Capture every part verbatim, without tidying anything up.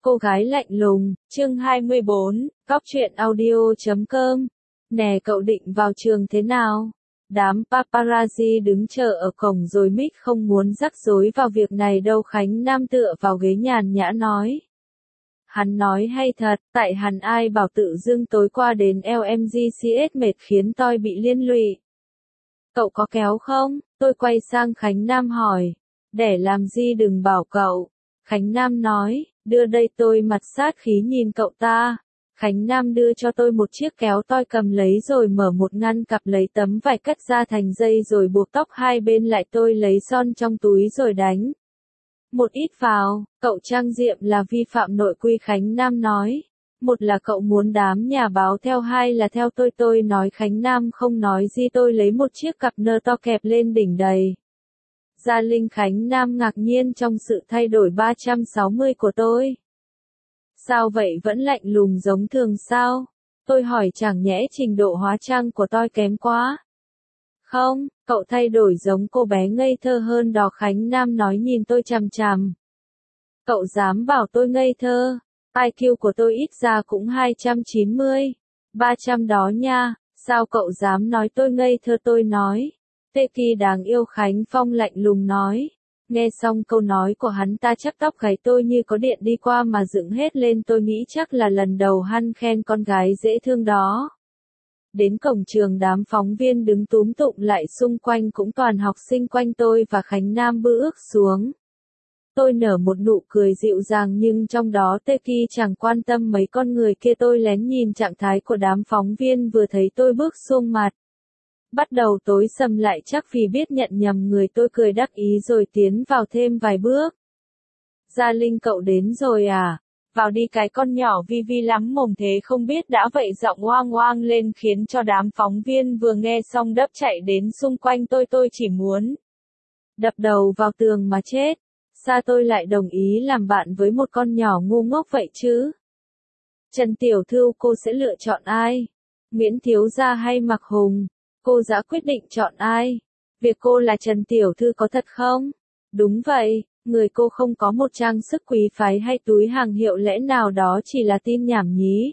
Cô gái lạnh lùng, chương hai mươi bốn, cóc truyện audio chấm com. Nè cậu định vào trường thế nào? Đám paparazzi đứng chờ ở cổng rồi mic không muốn rắc rối vào việc này đâu. Khánh Nam tựa vào ghế nhàn nhã nói. Hắn nói hay thật, tại hắn ai bảo tự dưng tối qua đến lờ em giê xê ét mệt khiến tôi bị liên lụy. Cậu có kéo không? Tôi quay sang Khánh Nam hỏi. Để làm gì đừng bảo cậu. Khánh Nam nói, đưa đây. Tôi mặt sát khí nhìn cậu ta. Khánh Nam đưa cho tôi một chiếc kéo, tôi cầm lấy rồi mở một ngăn cặp lấy tấm vải cắt ra thành dây rồi buộc tóc hai bên lại. Tôi lấy son trong túi rồi đánh một ít vào. Cậu trang diệm là vi phạm nội quy, Khánh Nam nói. Một là cậu muốn đám nhà báo theo, hai là theo tôi. Tôi nói. Khánh Nam không nói gì. Tôi lấy một chiếc cặp nơ to kẹp lên đỉnh đầy. Gia Linh. Khánh Nam ngạc nhiên trong sự thay đổi ba trăm sáu mươi của tôi. Sao vậy, vẫn lạnh lùng giống thường sao? Tôi hỏi. Chẳng nhẽ trình độ hóa trang của tôi kém quá? Không, cậu thay đổi giống cô bé ngây thơ hơn đó. Khánh Nam nói nhìn tôi chằm chằm. Cậu dám bảo tôi ngây thơ? i kiu của tôi ít ra cũng hai trăm chín mươi, ba trăm đó nha. Sao cậu dám nói tôi ngây thơ? Tôi nói. Tê Kỳ đáng yêu. Khánh Phong lạnh lùng nói. Nghe xong câu nói của hắn ta chắc tóc gáy tôi như có điện đi qua mà dựng hết lên. Tôi nghĩ chắc là lần đầu hắn khen con gái dễ thương đó. Đến cổng trường, đám phóng viên đứng túm tụm lại xung quanh, cũng toàn học sinh quanh tôi và Khánh Nam bước xuống. Tôi nở một nụ cười dịu dàng nhưng trong đó Tê Kỳ chẳng quan tâm mấy con người kia. Tôi lén nhìn trạng thái của đám phóng viên vừa thấy tôi bước xuống mặt bắt đầu tối sầm lại, chắc vì biết nhận nhầm người. Tôi cười đắc ý rồi tiến vào thêm vài bước. Gia Linh, cậu đến rồi à? Vào đi. Cái con nhỏ Vi Vi lắm mồm thế không biết đã vậy, giọng oang oang lên khiến cho đám phóng viên vừa nghe xong đấp chạy đến xung quanh tôi. Tôi chỉ muốn đập đầu vào tường mà chết. Sao tôi lại đồng ý làm bạn với một con nhỏ ngu ngốc vậy chứ? Trần tiểu thư, cô sẽ lựa chọn ai? Nguyễn thiếu gia hay Mạc Hùng? Cô đã quyết định chọn ai? Việc cô là Trần tiểu thư có thật không? Đúng vậy, người cô không có một trang sức quý phái hay túi hàng hiệu, lẽ nào đó chỉ là tin nhảm nhí?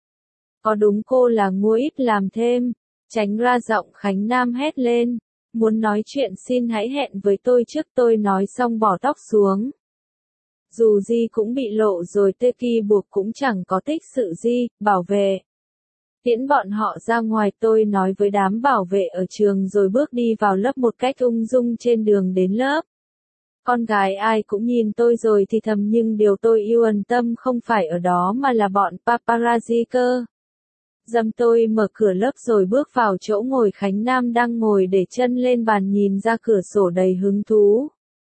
Có đúng cô là ngua ít làm thêm? Tránh ra. Giọng Khánh Nam hét lên. Muốn nói chuyện xin hãy hẹn với tôi trước. Tôi nói xong bỏ tóc xuống. Dù gì cũng bị lộ rồi. Tê Kỳ buộc cũng chẳng có tích sự gì. Bảo vệ tiễn bọn họ ra ngoài. Tôi nói với đám bảo vệ ở trường rồi bước đi vào lớp một cách ung dung. Trên đường đến lớp, con gái ai cũng nhìn tôi rồi thì thầm, nhưng điều tôi yêu ẩn tâm không phải ở đó mà là bọn paparazzi cơ. Dầm. Tôi mở cửa lớp rồi bước vào chỗ ngồi. Khánh Nam đang ngồi để chân lên bàn nhìn ra cửa sổ đầy hứng thú.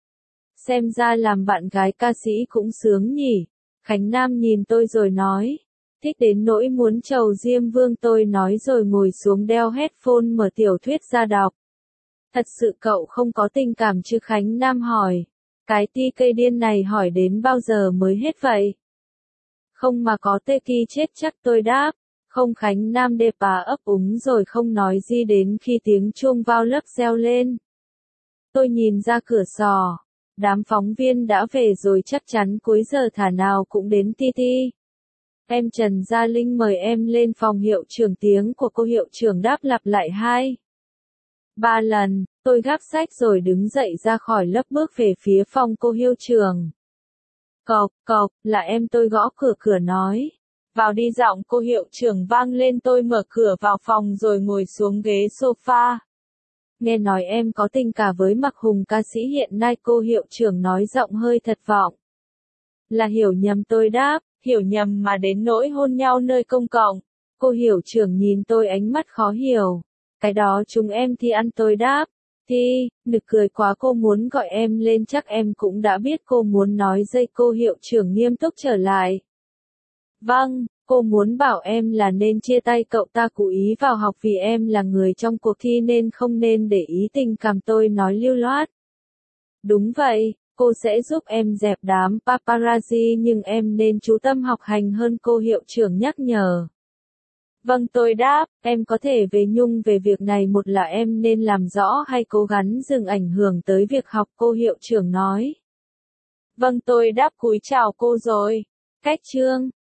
Xem ra làm bạn gái ca sĩ cũng sướng nhỉ? Khánh Nam nhìn tôi rồi nói. Thích đến nỗi muốn trầu Diêm Vương. Tôi nói rồi ngồi xuống đeo headphone mở tiểu thuyết ra đọc. Thật sự cậu không có tình cảm chứ? Khánh Nam hỏi. Cái ti cây điên này hỏi đến bao giờ mới hết vậy? Không mà có. Tê Kỳ chết chắc. Tôi đáp. Không. Khánh Nam đê bà ấp úng rồi không nói gì đến khi tiếng chuông vào lớp reo lên. Tôi nhìn ra cửa sổ. Đám phóng viên đã về rồi, chắc chắn cuối giờ thả nào cũng đến ti ti. Em Trần Gia Linh mời em lên phòng hiệu trưởng. Tiếng của cô hiệu trưởng đáp lặp lại hai ba lần. Tôi gác sách rồi đứng dậy ra khỏi lớp bước về phía phòng cô hiệu trưởng. Cộc, cộc, là em. Tôi gõ cửa. Cửa nói. Vào đi. Giọng cô hiệu trưởng vang lên. Tôi mở cửa vào phòng rồi ngồi xuống ghế sofa. Nghe nói em có tình cảm với Mạc Hùng, ca sĩ hiện nay. Cô hiệu trưởng nói giọng hơi thất vọng. Là hiểu nhầm. Tôi đáp. Hiểu nhầm mà đến nỗi hôn nhau nơi công cộng? Cô hiệu trưởng nhìn tôi ánh mắt khó hiểu. Cái đó chúng em thì ăn. Tôi đáp. Thì, nực cười quá. Cô muốn gọi em lên chắc em cũng đã biết cô muốn nói dây. Cô hiệu trưởng nghiêm túc trở lại. Vâng, cô muốn bảo em là nên chia tay cậu ta, cố ý vào học vì em là người trong cuộc thi nên không nên để ý tình cảm. Tôi nói lưu loát. Đúng vậy, cô sẽ giúp em dẹp đám paparazzi nhưng em nên chú tâm học hành hơn. Cô hiệu trưởng nhắc nhở. Vâng. Tôi đáp. Em có thể về nhung về việc này. Một là em nên làm rõ hay cố gắng dừng ảnh hưởng tới việc học. Cô hiệu trưởng nói. Vâng. Tôi đáp cúi chào cô rồi. Cách chương